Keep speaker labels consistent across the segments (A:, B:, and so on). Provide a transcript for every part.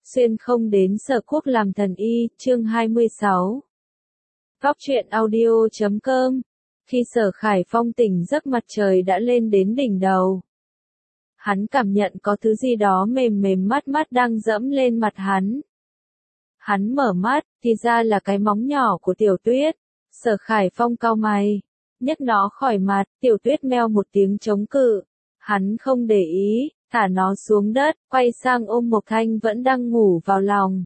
A: Xuyên không đến Sở Quốc làm thần y, chương 26. Góc truyện audio.com. Khi Sở Khải Phong tỉnh giấc mặt trời đã lên đến đỉnh đầu. Hắn cảm nhận có thứ gì đó mềm mềm mát mát đang dẫm lên mặt hắn. Hắn mở mắt, thì ra là cái móng nhỏ của Tiểu Tuyết. Sở Khải Phong cau mày, nhấc nó khỏi mặt, Tiểu Tuyết meo một tiếng chống cự. Hắn không để ý, thả nó xuống đất, quay sang ôm Mộc Thanh vẫn đang ngủ vào lòng.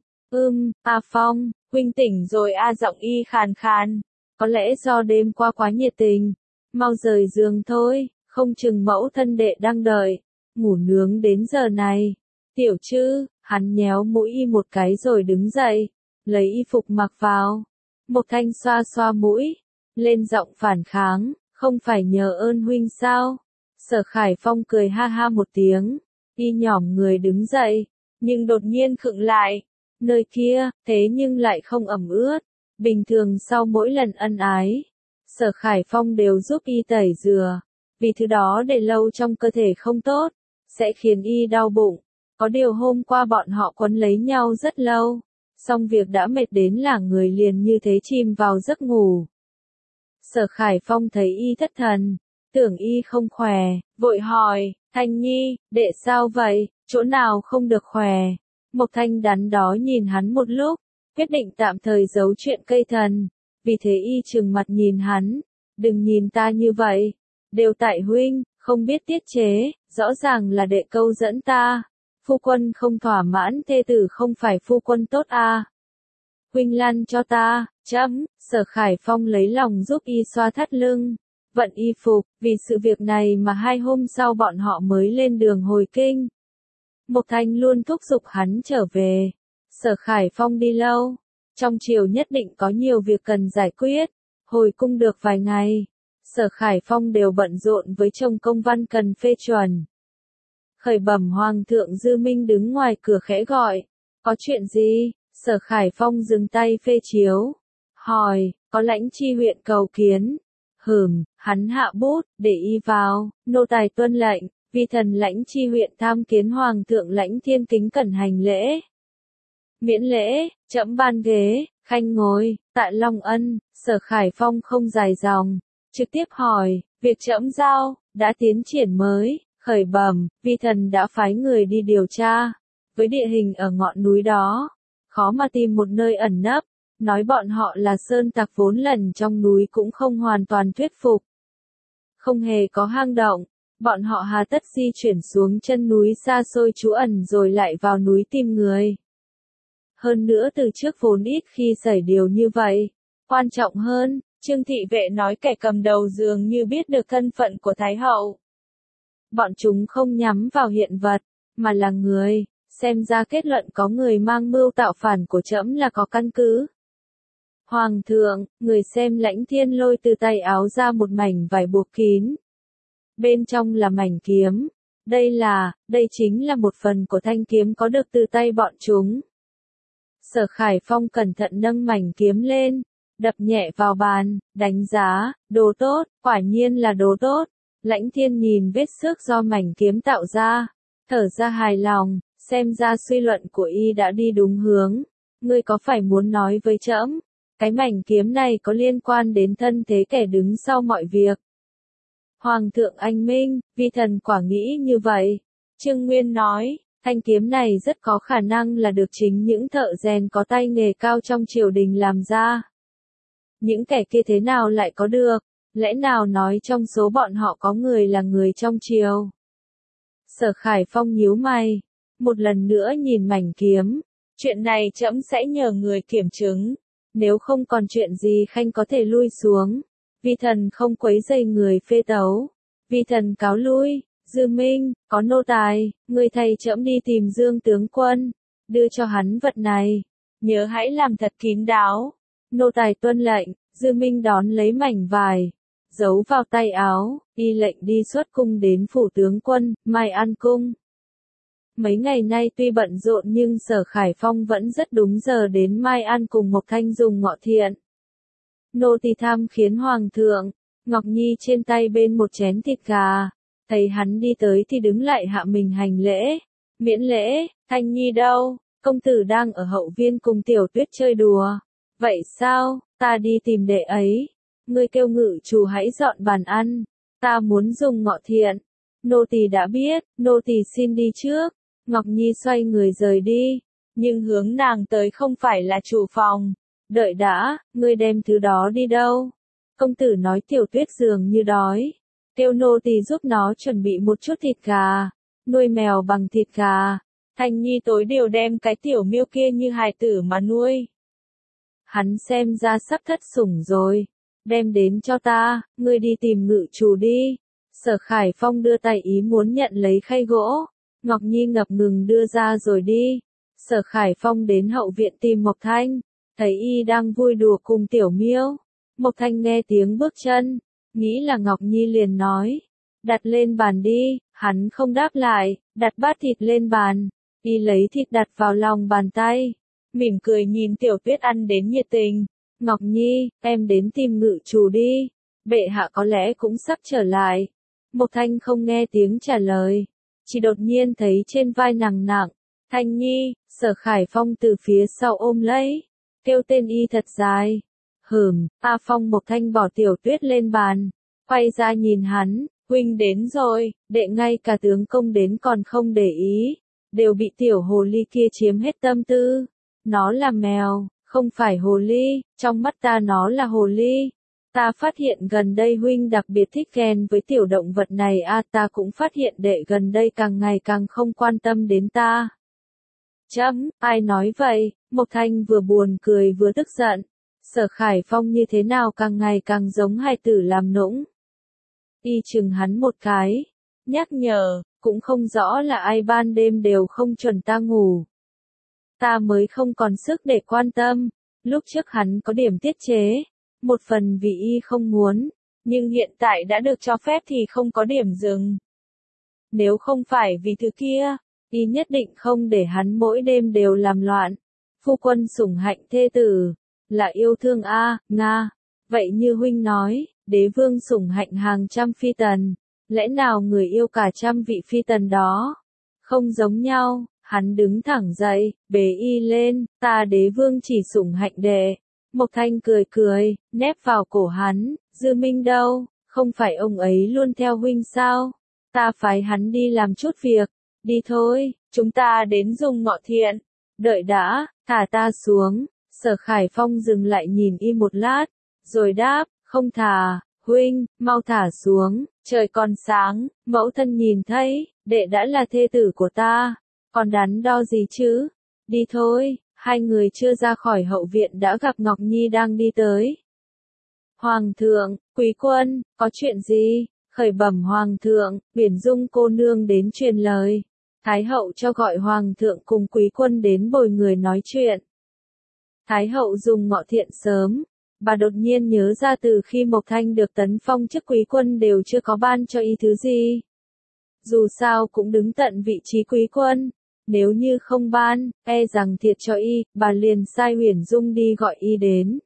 A: A Phong, huynh tỉnh rồi a, giọng y khàn khàn. Có lẽ do đêm qua quá nhiệt tình. Mau rời giường thôi, không chừng mẫu thân đệ đang đợi. Ngủ nướng đến giờ này. Tiểu Trư, hắn nhéo mũi y một cái rồi đứng dậy. Lấy y phục mặc vào. Mộc Thanh xoa xoa mũi. Lên giọng phản kháng, không phải nhờ ơn huynh sao? Sở Khải Phong cười ha ha một tiếng. Y nhỏm người đứng dậy. Nhưng đột nhiên khựng lại. Nơi kia, thế nhưng lại không ẩm ướt. Bình thường sau mỗi lần ân ái, Sở Khải Phong đều giúp y tẩy rửa. Vì thứ đó để lâu trong cơ thể không tốt, sẽ khiến y đau bụng. Có điều hôm qua bọn họ quấn lấy nhau rất lâu. Xong việc đã mệt đến là người liền như thế chìm vào giấc ngủ. Sở Khải Phong thấy y thất thần, tưởng y không khỏe, vội hỏi, Thanh Nhi, đệ sao vậy, chỗ nào không được khỏe? Mộc Thanh đắn đo nhìn hắn một lúc, quyết định tạm thời giấu chuyện cây thần. Vì thế y trừng mặt nhìn hắn, đừng nhìn ta như vậy, đều tại huynh, không biết tiết chế, rõ ràng là đệ câu dẫn ta. Phu quân không thỏa mãn thê tử không phải phu quân tốt à. Huynh lăn cho ta, chấm. Sở Khải Phong lấy lòng giúp y xoa thắt lưng, vận y phục. Vì sự việc này mà 2 hôm sau bọn họ mới lên đường hồi kinh. Mộc Thanh luôn thúc giục hắn trở về. Sở Khải Phong đi lâu, trong triều nhất định có nhiều việc cần giải quyết. Hồi cung được vài ngày, Sở Khải Phong đều bận rộn với chồng công văn cần phê chuẩn. Khởi bẩm Hoàng thượng, Dư Minh đứng ngoài cửa khẽ gọi. Có chuyện gì? Sở Khải Phong dừng tay phê chiếu, hỏi, có lãnh chi huyện cầu kiến. Hắn hạ bút, để y vào. Nô tài tuân lệnh. Vi thần lãnh chi huyện tham kiến Hoàng thượng. Lãnh Thiên kính cẩn hành lễ. Miễn lễ, trẫm ban ghế, khanh ngồi. Tạ Long Ân. Sở Khải Phong không dài dòng, trực tiếp hỏi, việc trẫm giao đã tiến triển mới. Khởi bẩm, vi thần đã phái người đi điều tra. Với địa hình ở ngọn núi đó, khó mà tìm một nơi ẩn nấp. Nói bọn họ là sơn tặc vốn lẩn trong núi cũng không hoàn toàn thuyết phục. Không hề có hang động, bọn họ hà tất di chuyển xuống chân núi xa xôi trú ẩn rồi lại vào núi tìm người. Hơn nữa từ trước vốn ít khi xảy điều như vậy. Quan trọng hơn, Trương thị vệ nói kẻ cầm đầu dường như biết được thân phận của Thái hậu. Bọn chúng không nhắm vào hiện vật, mà là người. Xem ra kết luận có người mang mưu tạo phản của trẫm là có căn cứ. Hoàng thượng, người xem. Lãnh Thiên lôi từ tay áo ra một mảnh vải buộc kín. Bên trong là mảnh kiếm. Đây chính là một phần của thanh kiếm có được từ tay bọn chúng. Sở Khải Phong cẩn thận nâng mảnh kiếm lên, đập nhẹ vào bàn, đánh giá, đồ tốt, quả nhiên là đồ tốt. Lãnh Thiên nhìn vết xước do mảnh kiếm tạo ra, thở ra hài lòng, xem ra suy luận của y đã đi đúng hướng. Ngươi có phải muốn nói với trẫm, cái mảnh kiếm này có liên quan đến thân thế kẻ đứng sau mọi việc? Hoàng thượng anh minh, vi thần quả nghĩ như vậy. Trương Nguyên nói, thanh kiếm này rất có khả năng là được chính những thợ rèn có tay nghề cao trong triều đình làm ra. Những kẻ kia thế nào lại có được? Lẽ nào nói trong số bọn họ có người là người trong triều? Sở Khải Phong nhíu mày, một lần nữa nhìn mảnh kiếm. Chuyện này trẫm sẽ nhờ người kiểm chứng. Nếu không còn chuyện gì khanh có thể lui xuống. Vi thần không quấy rầy người phê tấu. Vi thần cáo lui. Dư Minh, có nô tài, người thầy trẫm đi tìm Dương tướng quân, đưa cho hắn vật này. Nhớ hãy làm thật kín đáo. Nô tài tuân lệnh. Dư Minh đón lấy mảnh vải, giấu vào tay áo, y lệnh đi xuất cung đến phủ tướng quân, Mai An cung. Mấy ngày nay tuy bận rộn nhưng Sở Khải Phong vẫn rất đúng giờ đến Mai An cùng Mộc Thanh dùng ngọ thiện. Nô tỳ tham khiến Hoàng thượng. Ngọc Nhi trên tay bên một chén thịt gà, thấy hắn đi tới thì đứng lại hạ mình hành lễ. Miễn lễ. Thanh Nhi đâu? công tử đang ở hậu viên cùng Tiểu Tuyết chơi đùa. Vậy sao, ta đi tìm đệ ấy. Ngươi kêu ngự chủ hãy dọn bàn ăn. Ta muốn dùng ngọ thiện. Nô tỳ đã biết, nô tỳ xin đi trước. Ngọc Nhi xoay người rời đi. Nhưng hướng nàng tới không phải là chủ phòng. Đợi đã, ngươi đem thứ đó đi đâu? Công tử nói Tiểu Tuyết dường như đói. Kêu nô tỳ giúp nó chuẩn bị một chút thịt gà. Nuôi mèo bằng thịt gà. Thanh Nhi tối đều đem cái tiểu miêu kia như hài tử mà nuôi. Hắn xem ra sắp thất sủng rồi. Đem đến cho ta, ngươi đi tìm ngự chủ đi. Sở Khải Phong đưa tay ý muốn nhận lấy khay gỗ. Ngọc Nhi ngập ngừng đưa ra rồi đi. Sở Khải Phong đến hậu viện tìm Mộc Thanh. Thấy y đang vui đùa cùng tiểu miêu. Mộc Thanh nghe tiếng bước chân. Nghĩ là Ngọc Nhi liền nói. Đặt lên bàn đi, hắn không đáp lại, đặt bát thịt lên bàn. Y lấy thịt đặt vào lòng bàn tay. Mỉm cười nhìn Tiểu Tuyết ăn đến nhiệt tình. Ngọc Nhi, em đến tìm ngự chủ đi. Bệ hạ có lẽ cũng sắp trở lại. Mộc Thanh không nghe tiếng trả lời. Chỉ đột nhiên thấy trên vai nàng nặng. Thanh Nhi, Sở Khải Phong từ phía sau ôm lấy. Kêu tên y thật dài. A Phong. Mộc Thanh bỏ Tiểu Tuyết lên bàn. Quay ra nhìn hắn. Huynh đến rồi, đệ ngay cả tướng công đến còn không để ý. Đều bị tiểu hồ ly kia chiếm hết tâm tư. Nó là mèo, không phải hồ ly, trong mắt ta nó là hồ ly. Ta phát hiện gần đây huynh đặc biệt thích ghen với tiểu động vật này ta cũng phát hiện đệ gần đây càng ngày càng không quan tâm đến ta. Ai nói vậy? Mộc Thanh vừa buồn cười vừa tức giận. Sở Khải Phong như thế nào càng ngày càng giống hài tử làm nũng. Y chừng hắn một cái, nhắc nhở, cũng không rõ là ai ban đêm đều không chuẩn ta ngủ. Ta mới không còn sức để quan tâm. Lúc trước hắn có điểm tiết chế, một phần vì y không muốn, nhưng hiện tại đã được cho phép thì không có điểm dừng. Nếu không phải vì thứ kia, y nhất định không để hắn mỗi đêm đều làm loạn. Phu quân sủng hạnh thê tử, là yêu thương Nga. Vậy như huynh nói, đế vương sủng hạnh hàng trăm phi tần, lẽ nào người yêu cả trăm vị phi tần đó? Không giống nhau. Hắn đứng thẳng dậy, bế y lên, ta đế vương chỉ sủng hạnh đệ. Mộc Thanh cười cười, nép vào cổ hắn, Dư Minh đâu, không phải ông ấy luôn theo huynh sao? Ta phái hắn đi làm chút việc, đi thôi, chúng ta đến dùng ngọ thiện. Đợi đã, thả ta xuống. Sở Khải Phong dừng lại nhìn y một lát, rồi đáp, không thả, huynh, mau thả xuống, trời còn sáng, mẫu thân nhìn thấy, đệ đã là thê tử của ta. Còn đắn đo gì chứ? Đi thôi. Hai người chưa ra khỏi hậu viện đã gặp Ngọc Nhi đang đi tới. Hoàng thượng, quý quân, có chuyện gì? Khởi bẩm hoàng thượng, Uyển Dung cô nương đến truyền lời. Thái hậu cho gọi hoàng thượng cùng quý quân đến bồi người nói chuyện. Thái hậu dùng ngọ thiện sớm. Bà đột nhiên nhớ ra từ khi Mộc Thanh được tấn phong chức quý quân đều chưa có ban cho y thứ gì. Dù sao cũng đứng tận vị trí quý quân. Nếu như không ban, rằng thiệt cho y, bà liền sai Uyển Dung đi gọi y đến.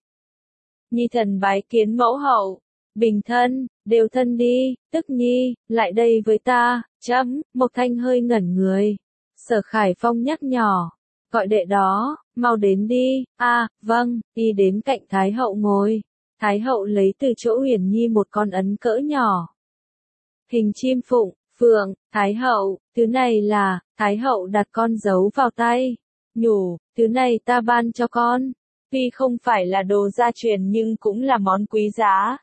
A: Nhi thần bái kiến mẫu hậu. Bình thân, đều thân đi, tức nhi, lại đây với ta. Mộc Thanh hơi ngẩn người. Sở Khải Phong nhắc nhỏ. Gọi đệ đó, mau đến đi. Vâng. Y đến cạnh Thái hậu ngồi. Thái hậu lấy từ chỗ Uyển Nhi một con ấn cỡ nhỏ. Hình chim phụng. Phượng, Thái hậu, thứ này là, Thái hậu đặt con dấu vào tay. Nhủ, thứ này ta ban cho con. Tuy không phải là đồ gia truyền nhưng cũng là món quý giá.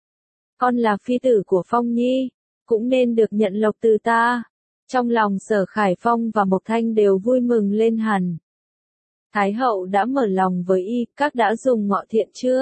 A: Con là phi tử của Phong Nhi, cũng nên được nhận lộc từ ta. Trong lòng Sở Khải Phong và Mộc Thanh đều vui mừng lên hẳn. Thái hậu đã mở lòng với y, các đã dùng ngọ thiện chưa?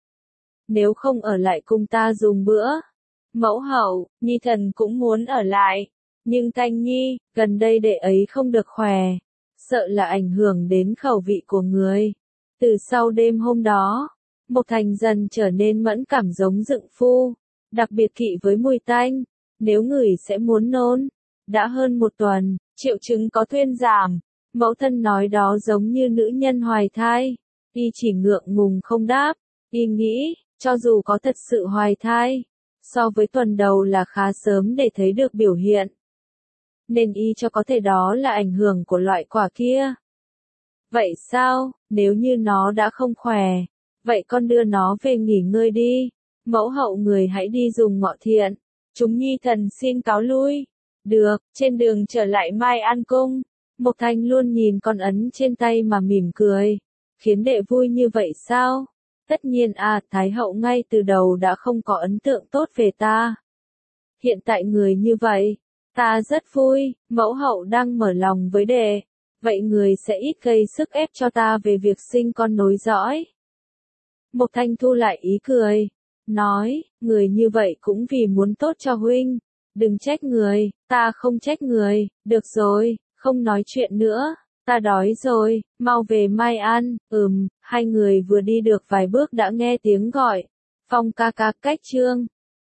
A: Nếu không ở lại cùng ta dùng bữa. Mẫu hậu, Nhi thần cũng muốn ở lại. Nhưng Thanh Nhi, gần đây đệ ấy không được khỏe. Sợ là ảnh hưởng đến khẩu vị của người. Từ sau đêm hôm đó, Mộc Thanh dần trở nên mẫn cảm giống dượng phu. Đặc biệt kỵ với mùi tanh. Nếu ngửi sẽ muốn nôn. Đã hơn một tuần, triệu chứng có thuyên giảm. Mẫu thân nói đó giống như nữ nhân hoài thai. Y chỉ ngượng ngùng không đáp. Y nghĩ, cho dù có thật sự hoài thai. So với tuần đầu là khá sớm để thấy được biểu hiện. Nên y cho có thể đó là ảnh hưởng của loại quả kia. Vậy sao, nếu như nó đã không khỏe, vậy con đưa nó về nghỉ ngơi đi. Mẫu hậu người hãy đi dùng ngọ thiện. Chúng nhi thần xin cáo lui. Được, trên đường trở lại Mai An Cung, Mộc Thanh luôn nhìn con ấn trên tay mà mỉm cười. Khiến đệ vui như vậy sao? Tất nhiên Thái hậu ngay từ đầu đã không có ấn tượng tốt về ta. Hiện tại người như vậy, ta rất vui, mẫu hậu đang mở lòng với đệ. Vậy người sẽ ít gây sức ép cho ta về việc sinh con nối dõi. Mộc Thanh thu lại ý cười, nói, người như vậy cũng vì muốn tốt cho huynh. Đừng trách người, ta không trách người, được rồi, không nói chuyện nữa, ta đói rồi, mau về Mai An. Hai người vừa đi được vài bước đã nghe tiếng gọi. Phong ca ca cách trương.